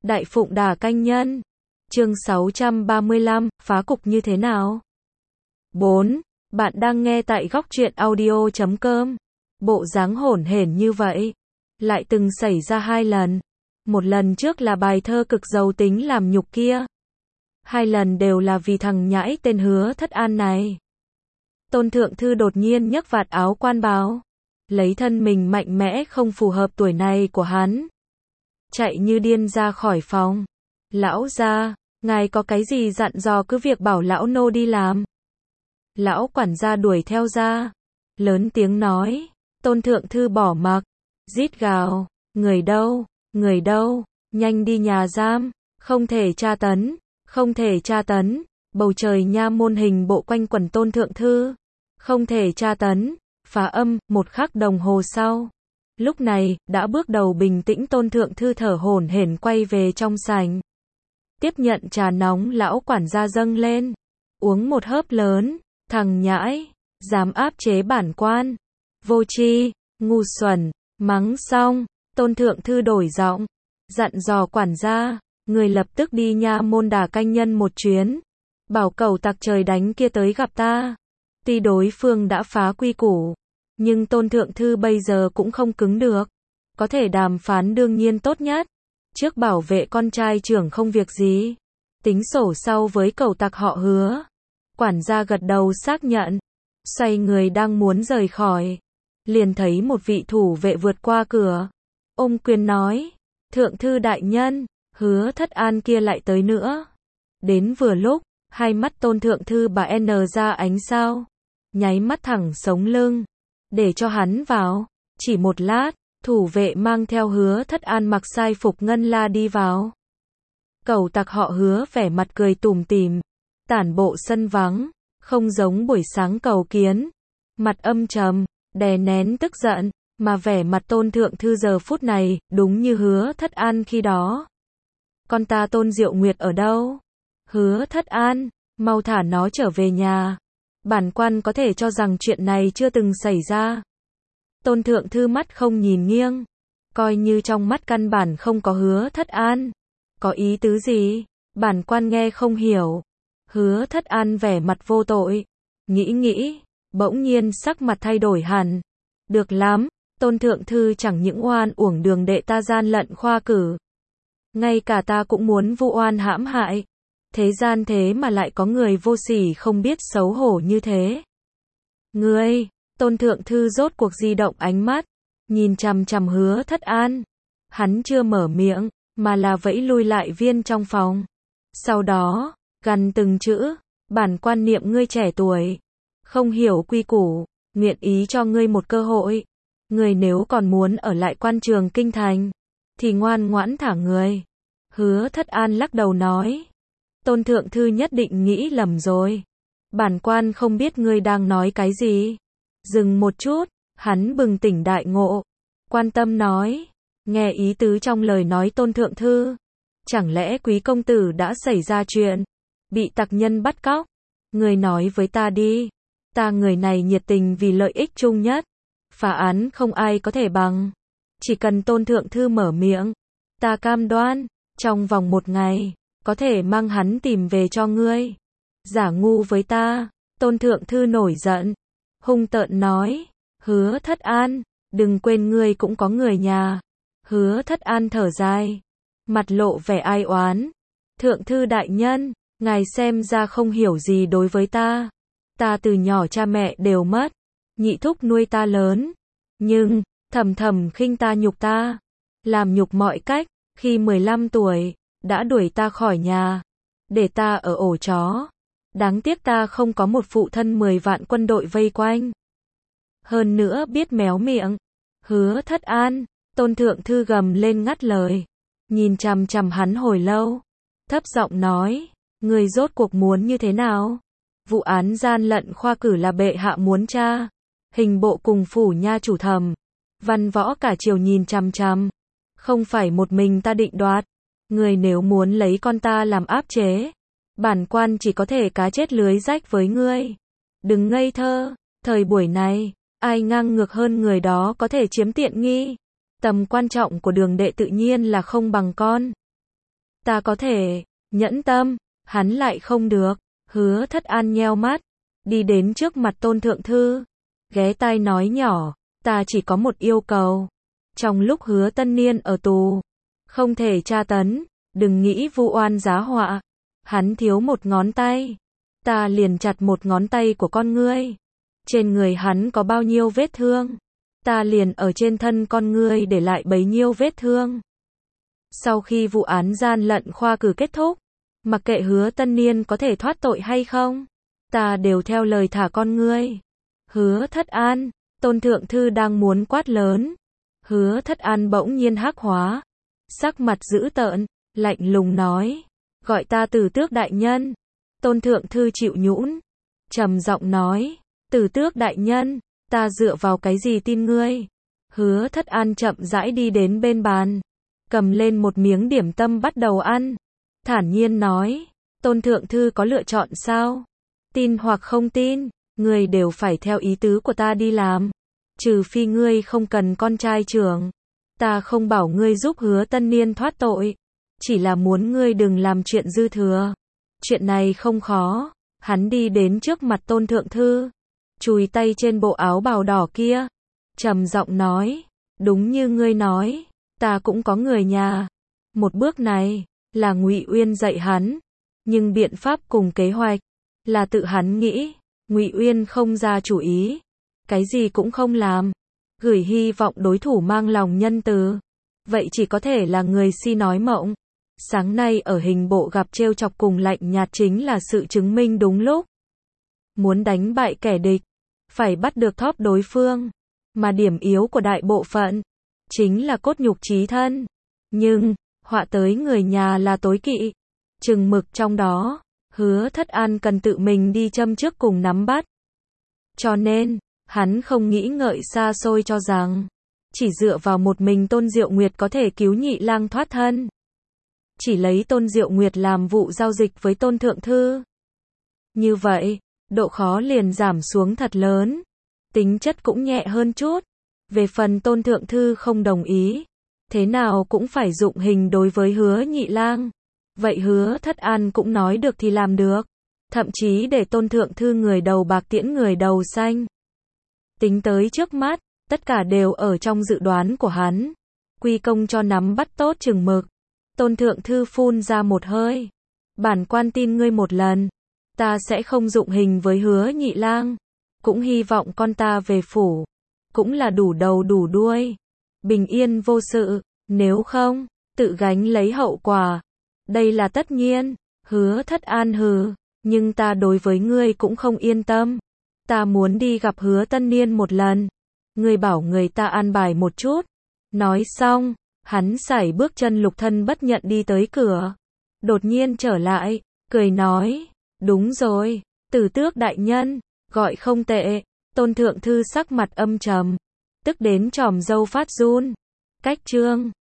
Đại Phụng Đà Canh Nhân. Chương 635, phá cục như thế nào? 4. Bạn đang nghe tại góc truyện audio.com. Bộ dáng hổn hển như vậy lại từng xảy ra 2 lần. Một lần trước là bài thơ cực giàu tính làm nhục kia. 2 lần đều là vì thằng nhãi tên Hứa Thất An này. Tôn Thượng Thư đột nhiên nhấc vạt áo quan bào, lấy thân mình mạnh mẽ không phù hợp tuổi này của hắn, chạy như điên ra khỏi phòng. Lão gia, ngài có cái gì dặn dò cứ việc bảo lão nô đi làm. Lão quản gia đuổi theo ra, lớn tiếng nói. Tôn Thượng Thư bỏ mặc, rít gào, người đâu, nhanh đi nhà giam, không thể tra tấn, không thể tra tấn. Bầu trời nha môn hình bộ quanh quẩn Tôn Thượng Thư, không thể tra tấn, phá âm. 1 khắc đồng hồ sau, lúc này đã bước đầu bình tĩnh, Tôn Thượng Thư thở hổn hển quay về trong sảnh, tiếp nhận trà nóng lão quản gia dâng lên, uống một hớp lớn. Thằng nhãi, dám áp chế bản quan, vô tri, ngu xuẩn. Mắng xong, Tôn Thượng Thư đổi giọng, dặn dò quản gia, người lập tức đi nha môn Đà Canh Nhân một chuyến, bảo cẩu tặc trời đánh kia tới gặp ta. Tuy đối phương đã phá quy củ, nhưng Tôn Thượng Thư bây giờ cũng không cứng được, có thể đàm phán đương nhiên tốt nhất, trước bảo vệ con trai trưởng không việc gì, tính sổ sau với cẩu tặc họ Hứa. Quản gia gật đầu xác nhận, xoay người đang muốn rời khỏi, liền thấy một vị thủ vệ vượt qua cửa, ôm quyền nói, Thượng Thư đại nhân, Hứa Thất An kia lại tới nữa. Đến vừa lúc, hai mắt Tôn Thượng Thư bà N ra ánh sao, nháy mắt thẳng sống lưng, để cho hắn vào. Chỉ một lát, thủ vệ mang theo Hứa Thất An mặc sai phục ngân la đi vào. Cẩu tặc họ Hứa vẻ mặt cười tủm tỉm, tản bộ sân vắng, không giống buổi sáng cầu kiến, mặt âm trầm, đè nén tức giận, mà vẻ mặt Tôn Thượng Thư giờ phút này, đúng như Hứa Thất An khi đó. Con ta Tôn Diệu Nguyệt ở đâu? Hứa Thất An, mau thả nó trở về nhà. Bản quan có thể cho rằng chuyện này chưa từng xảy ra. Tôn Thượng Thư mắt không nhìn nghiêng, coi như trong mắt căn bản không có Hứa Thất An. Có ý tứ gì? Bản quan nghe không hiểu. Hứa Thất An vẻ mặt vô tội, nghĩ, bỗng nhiên sắc mặt thay đổi hẳn. Được lắm, Tôn Thượng Thư chẳng những oan uổng đường đệ ta gian lận khoa cử, ngay cả ta cũng muốn vu oan hãm hại. Thế gian thế mà lại có người vô sỉ không biết xấu hổ như thế. Ngươi, Tôn Thượng Thư rốt cuộc di động ánh mắt, nhìn chằm chằm Hứa Thất An. Hắn chưa mở miệng, mà là vẫy lui lại viên trong phòng. Sau đó, gằn từng chữ, bản quan niệm ngươi trẻ tuổi, không hiểu quy củ, nguyện ý cho ngươi một cơ hội. Ngươi nếu còn muốn ở lại quan trường kinh thành, thì ngoan ngoãn thả người. Hứa Thất An lắc đầu nói, Tôn Thượng Thư nhất định nghĩ lầm rồi. Bản quan không biết ngươi đang nói cái gì. Dừng một chút, hắn bừng tỉnh đại ngộ, quan tâm nói, nghe ý tứ trong lời nói Tôn Thượng Thư. Chẳng lẽ quý công tử đã xảy ra chuyện, bị tặc nhân bắt cóc? Ngươi nói với ta đi, ta người này nhiệt tình vì lợi ích chung nhất. Phá án không ai có thể bằng. Chỉ cần Tôn Thượng Thư mở miệng, ta cam đoan, trong vòng 1 ngày, có thể mang hắn tìm về cho ngươi. Giả ngu với ta. Tôn Thượng Thư nổi giận, hung tợn nói, Hứa Thất An, đừng quên ngươi cũng có người nhà. Hứa Thất An thở dài, mặt lộ vẻ ai oán. Thượng Thư đại nhân, ngài xem ra không hiểu gì đối với ta. Ta từ nhỏ cha mẹ đều mất, nhị thúc nuôi ta lớn, nhưng thầm thầm khinh ta nhục ta, làm nhục mọi cách. Khi 15 tuổi, đã đuổi ta khỏi nhà, để ta ở ổ chó. Đáng tiếc ta không có một phụ thân 10 vạn quân đội vây quanh. Hơn nữa biết méo miệng. Hứa Thất An, Tôn Thượng Thư gầm lên ngắt lời, nhìn chằm chằm hắn hồi lâu, thấp giọng nói, người rốt cuộc muốn như thế nào? Vụ án gian lận khoa cử là bệ hạ muốn tra. Hình bộ cùng phủ nha chủ thẩm, văn võ cả triều nhìn chằm chằm. Không phải một mình ta định đoạt. Người nếu muốn lấy con ta làm áp chế, bản quan chỉ có thể cá chết lưới rách với ngươi. Đừng ngây thơ, thời buổi này, ai ngang ngược hơn người đó có thể chiếm tiện nghi. Tầm quan trọng của đường đệ tự nhiên là không bằng con. Ta có thể nhẫn tâm, hắn lại không được. Hứa Thất An nheo mắt, đi đến trước mặt Tôn Thượng Thư, ghé tai nói nhỏ, ta chỉ có một yêu cầu. Trong lúc Hứa Tân Niên ở tù, không thể tra tấn, đừng nghĩ vu oan giá họa. Hắn thiếu một ngón tay, ta liền chặt một ngón tay của con ngươi. Trên người hắn có bao nhiêu vết thương, ta liền ở trên thân con ngươi để lại bấy nhiêu vết thương. Sau khi vụ án gian lận khoa cử kết thúc, mặc kệ Hứa Tân Niên có thể thoát tội hay không, ta đều theo lời thả con ngươi. Hứa Thất An, Tôn Thượng Thư đang muốn quát lớn. Hứa Thất An bỗng nhiên hắc hóa, sắc mặt dữ tợn, lạnh lùng nói, gọi ta Tử Tước đại nhân. Tôn Thượng Thư chịu nhũn, trầm giọng nói, Tử Tước đại nhân, ta dựa vào cái gì tin ngươi? Hứa Thất An chậm rãi đi đến bên bàn, cầm lên một miếng điểm tâm bắt đầu ăn, thản nhiên nói, Tôn Thượng Thư có lựa chọn sao? Tin hoặc không tin, ngươi đều phải theo ý tứ của ta đi làm. Trừ phi ngươi không cần con trai trưởng, ta không bảo ngươi giúp Hứa Tân Niên thoát tội, chỉ là muốn ngươi đừng làm chuyện dư thừa. Chuyện này không khó. Hắn đi đến trước mặt Tôn Thượng Thư, chùi tay trên bộ áo bào đỏ kia, trầm giọng nói, đúng như ngươi nói, ta cũng có người nhà. Một bước này là Ngụy Uyên dạy hắn, nhưng biện pháp cùng kế hoạch là tự hắn nghĩ. Ngụy Uyên không ra chủ ý, cái gì cũng không làm, gửi hy vọng đối thủ mang lòng nhân từ, vậy chỉ có thể là người si nói mộng. Sáng nay ở hình bộ gặp trêu chọc cùng lạnh nhạt chính là sự chứng minh đúng lúc. Muốn đánh bại kẻ địch, phải bắt được thóp đối phương, mà điểm yếu của đại bộ phận chính là cốt nhục chí thân. Nhưng họa tới người nhà là tối kỵ, chừng mực trong đó, Hứa Thất An cần tự mình đi châm trước cùng nắm bắt. Cho nên, hắn không nghĩ ngợi xa xôi cho rằng chỉ dựa vào một mình Tôn Diệu Nguyệt có thể cứu Nhị Lang thoát thân. Chỉ lấy Tôn Diệu Nguyệt làm vụ giao dịch với Tôn Thượng Thư. Như vậy, độ khó liền giảm xuống thật lớn, tính chất cũng nhẹ hơn chút. Về phần Tôn Thượng Thư không đồng ý, thế nào cũng phải dụng hình đối với Hứa Nhị Lang. Vậy Hứa Thất An cũng nói được thì làm được, thậm chí để Tôn Thượng Thư người đầu bạc tiễn người đầu xanh. Tính tới trước mắt, tất cả đều ở trong dự đoán của hắn, quy công cho nắm bắt tốt chừng mực. Tôn Thượng Thư phun ra một hơi, bản quan tin ngươi một lần, ta sẽ không dụng hình với Hứa Nhị Lang, cũng hy vọng con ta về phủ, cũng là đủ đầu đủ đuôi, bình yên vô sự, nếu không, tự gánh lấy hậu quả. Đây là tất nhiên. Hứa Thất An hừ, nhưng ta đối với ngươi cũng không yên tâm. Ta muốn đi gặp Hứa Tân Niên một lần. Ngươi bảo người ta an bài một chút. Nói xong, hắn sải bước chân lục thân bất nhận đi tới cửa. Đột nhiên trở lại, cười nói, đúng rồi, Tử Tước đại nhân, gọi không tệ. Tôn Thượng Thư sắc mặt âm trầm, tức đến chòm râu phát run. Cách chương